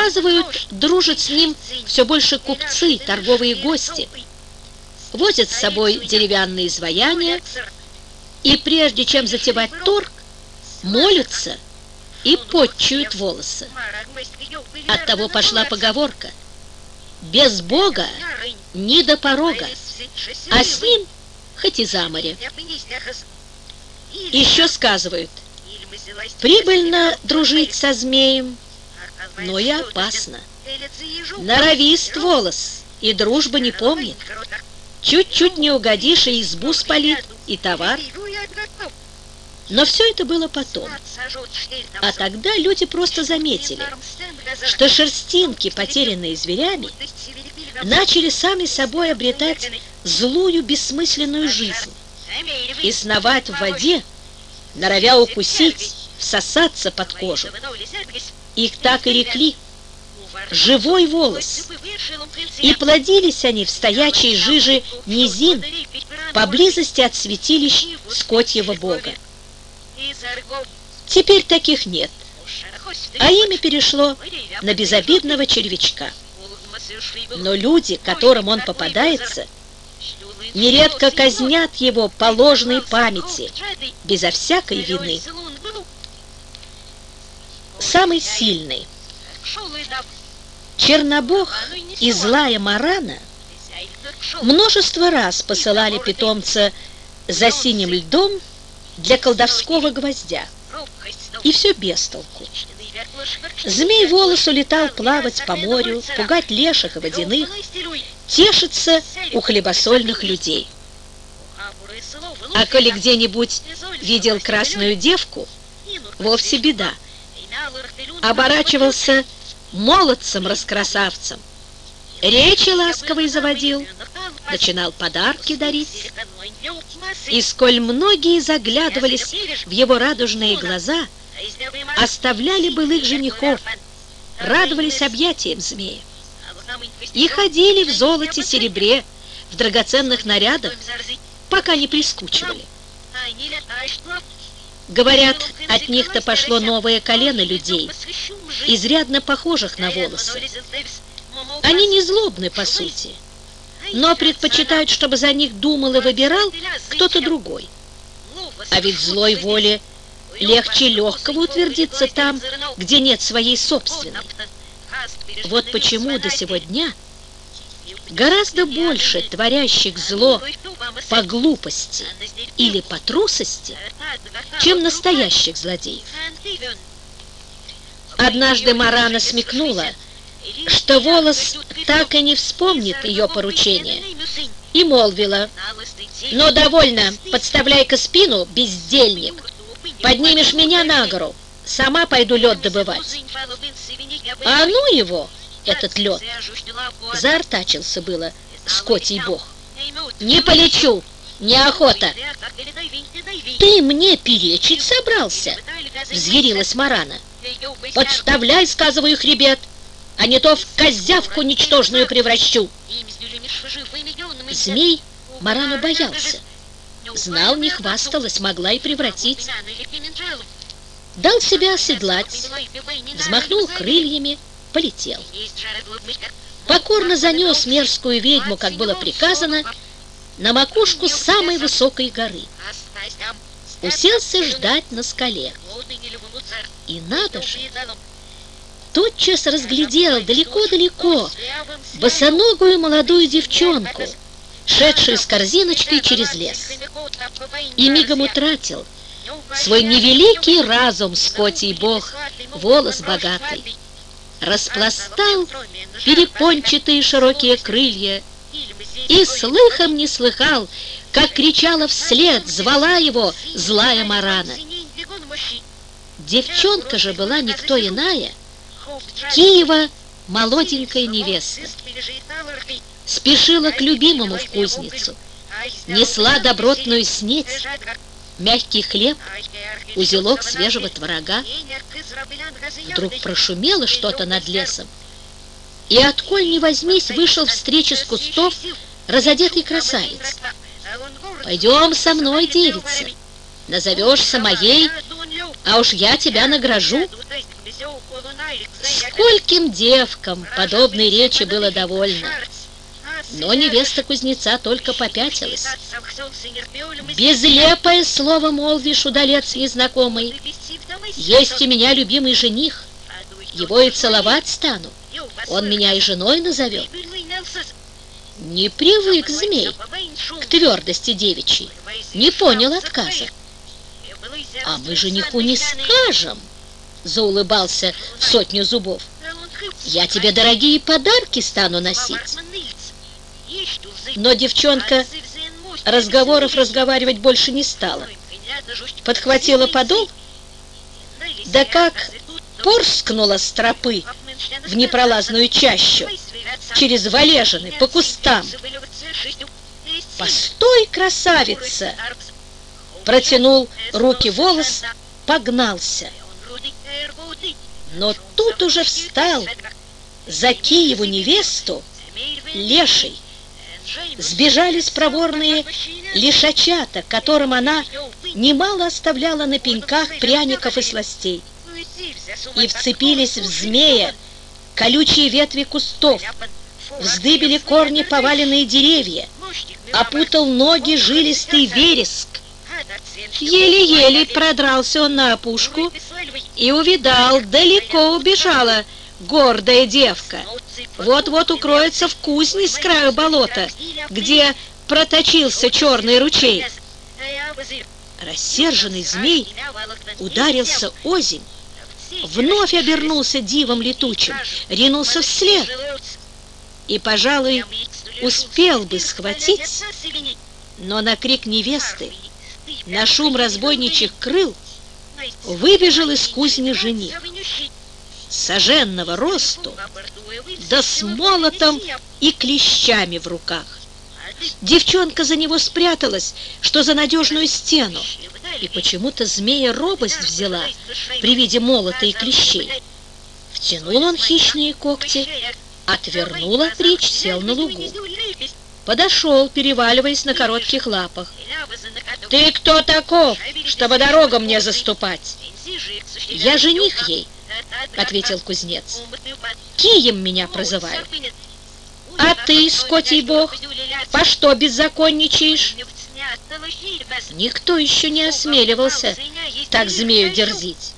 Сказывают, дружат с ним все больше купцы, торговые гости. Возят с собой деревянные изваяния, и прежде чем затевать торг, молятся и потчуют волосы. Оттого пошла поговорка: без Бога ни до порога, а с ним хоть и за море. Еще сказывают, прибыльно дружить со змеем, но и опасно. Норовист волос и дружба не помнит. Чуть-чуть не угодишь, и избу спалит, и товар. Но все это было потом. А тогда люди просто заметили, что шерстинки, потерянные зверями, начали сами собой обретать злую бессмысленную жизнь и сновать в воде, норовя укусить, всосаться под кожу. Их так и рекли «живой волос», и плодились они в стоячей жиже низин поблизости от святилищ скотьего бога. Теперь таких нет, а имя перешло на безобидного червячка. Но люди, которым он попадается, нередко казнят его по ложной памяти, безо всякой вины. Самый сильный Чернобог и злая Марана множество раз посылали питомца за синим льдом для колдовского гвоздя, и все без толку. Змей Волос улетал плавать по морю, пугать леших и водяных, тешиться у хлебосольных людей. А коли где-нибудь видел красную девку, вовсе беда. Оборачивался молодцем-раскрасавцем, речи ласковой заводил, начинал подарки дарить. И сколь многие заглядывались в его радужные глаза, оставляли былых женихов, радовались объятиям змея. И ходили в золоте, серебре, в драгоценных нарядах, пока не прискучивали. Говорят, от них-то пошло новое колено людей, изрядно похожих на волосы. Они не злобны по сути, но предпочитают, чтобы за них думал и выбирал кто-то другой. А ведь злой воле легче легкого утвердиться там, где нет своей собственной. Вот почему до сего дня гораздо больше творящих зло по глупости или по трусости, чем настоящих злодеев. Однажды Марана смекнула, что Волос так и не вспомнит ее поручение, и молвила: «Ну, довольно, подставляй-ка спину, бездельник, поднимешь меня на гору, сама пойду лед добывать». «А ну его, этот лед!» Заортачился было скотий бог. «Не полечу, неохота». «Ты мне перечить собрался?» Взъярилась Марана. «Подставляй, сказываю, хребет, а не то в козявку ничтожную превращу». Змей Марану боялся. Знал, не хвасталась, могла и превратить. Дал себя оседлать, взмахнул крыльями, полетел. Покорно занес мерзкую ведьму, как было приказано, на макушку самой высокой горы. Уселся ждать на скале. И надо же, тотчас разглядел далеко-далеко босоногую молодую девчонку, шедшую с корзиночкой через лес. И мигом утратил свой невеликий разум скотий бог, Волос богатый. Распластал перепончатые широкие крылья и слыхом не слыхал, как кричала вслед, звала его злая Марана. Девчонка же была никто иная, Киева молоденькая невеста. Спешила к любимому в кузницу, несла добротную снеть, мягкий хлеб, узелок свежего творога. Вдруг прошумело что-то над лесом, и отколь ни возьмись, вышел встречи с кустов разодетый красавец. «Пойдем со мной, девица, назовешься моей, а уж я тебя награжу». Скольким девкам подобной речи было довольно. Но невеста кузнеца только попятилась. «Безлепое слово молвишь, удалец незнакомый. Есть у меня любимый жених. Его и целовать стану. Он меня и женой назовет». Не привык змей к твердости девичьей, не понял отказа. «А мы жениху не скажем», — заулыбался в сотню зубов. «Я тебе дорогие подарки стану носить». Но девчонка разговоров разговаривать больше не стала. Подхватила подол, да как порскнула с тропы в непролазную чащу, через валежины, по кустам. «Постой, красавица!» Протянул руки волос, погнался. Но тут уже встал за Киеву невесту леший. Сбежались проворные лишачата, которым она немало оставляла на пеньках пряников и сластей, и вцепились в змея колючие ветви кустов, вздыбили корни поваленные деревья, опутал ноги жилистый вереск. Еле-еле продрался он на опушку и увидал, далеко убежала гордая девка. Вот-вот укроется в кузне с краю болота, где проточился черный ручей. Рассерженный змей ударился озимь, вновь обернулся дивом летучим, ринулся вслед и, пожалуй, успел бы схватить, но на крик невесты, на шум разбойничьих крыл выбежал из кузни жених, соженного росту, да с молотом и клещами в руках. Девчонка за него спряталась, что за надежную стену, и почему-то змея робость взяла при виде молота и клещей. Втянул он хищные когти, отвернул от речь, сел на лугу. Подошел, переваливаясь на коротких лапах. «Ты кто таков, чтобы дорогу мне заступать?» «Я жених ей», — ответил кузнец. «Кием меня прозывают». «А ты, скотий бог, по что беззаконничаешь?» Никто еще не осмеливался так змею дерзить.